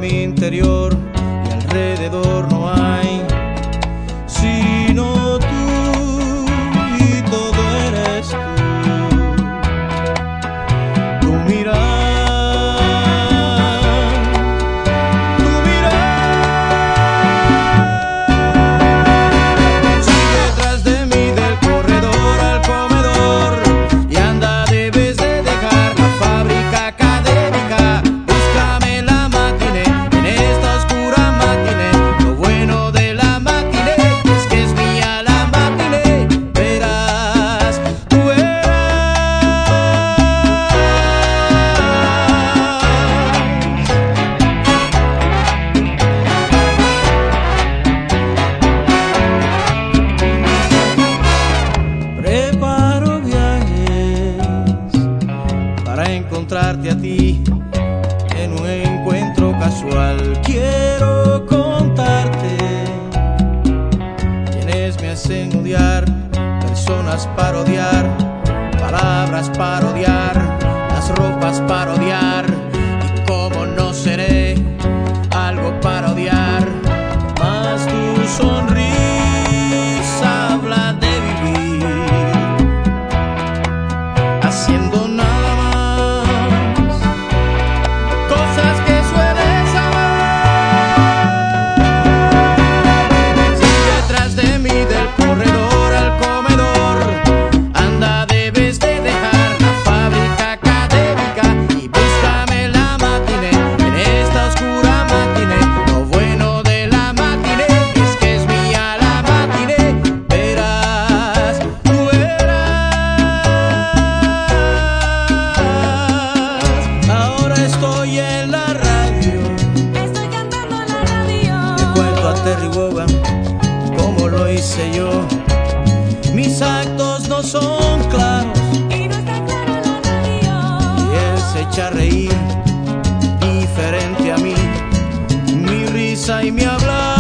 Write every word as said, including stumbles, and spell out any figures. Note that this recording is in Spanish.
mi interior y alrededor no hay sino tú y todo eres tú. Tu mirada, tu mirada sigue detrás de mí del corredor al comedor y anda, debes de dejar la fábrica académica. Búscame la matiné en esta oscura matiné. Lo bueno de la matiné es que es mía la matiné. Verás, tú verás. Preparo viajes para encontrarte a ti en un encuentro casual. Quiero contarte quienes me hacen odiar, personas para odiar, palabras para odiar, las ropas para odiar. Y cómo no seré algo para odiar, más tu sonrisa habla de vivir haciendo nada más cosas que sueles amar. Sigue detrás de mí del corredor al comedor, anda, debes de dejar la fábrica académica y búscame la matiné en esta oscura matiné. Lo bueno de la matiné es que es mía la matiné. Verás, tú verás. Ahora estoy en la radio, Estoy cantando en la radio. le cuento a Terry Wogan como lo hice yo. Mis actos no son claros Y no está claro en la radio. y él se echa a reír diferente a mí. Mi risa y mi hablar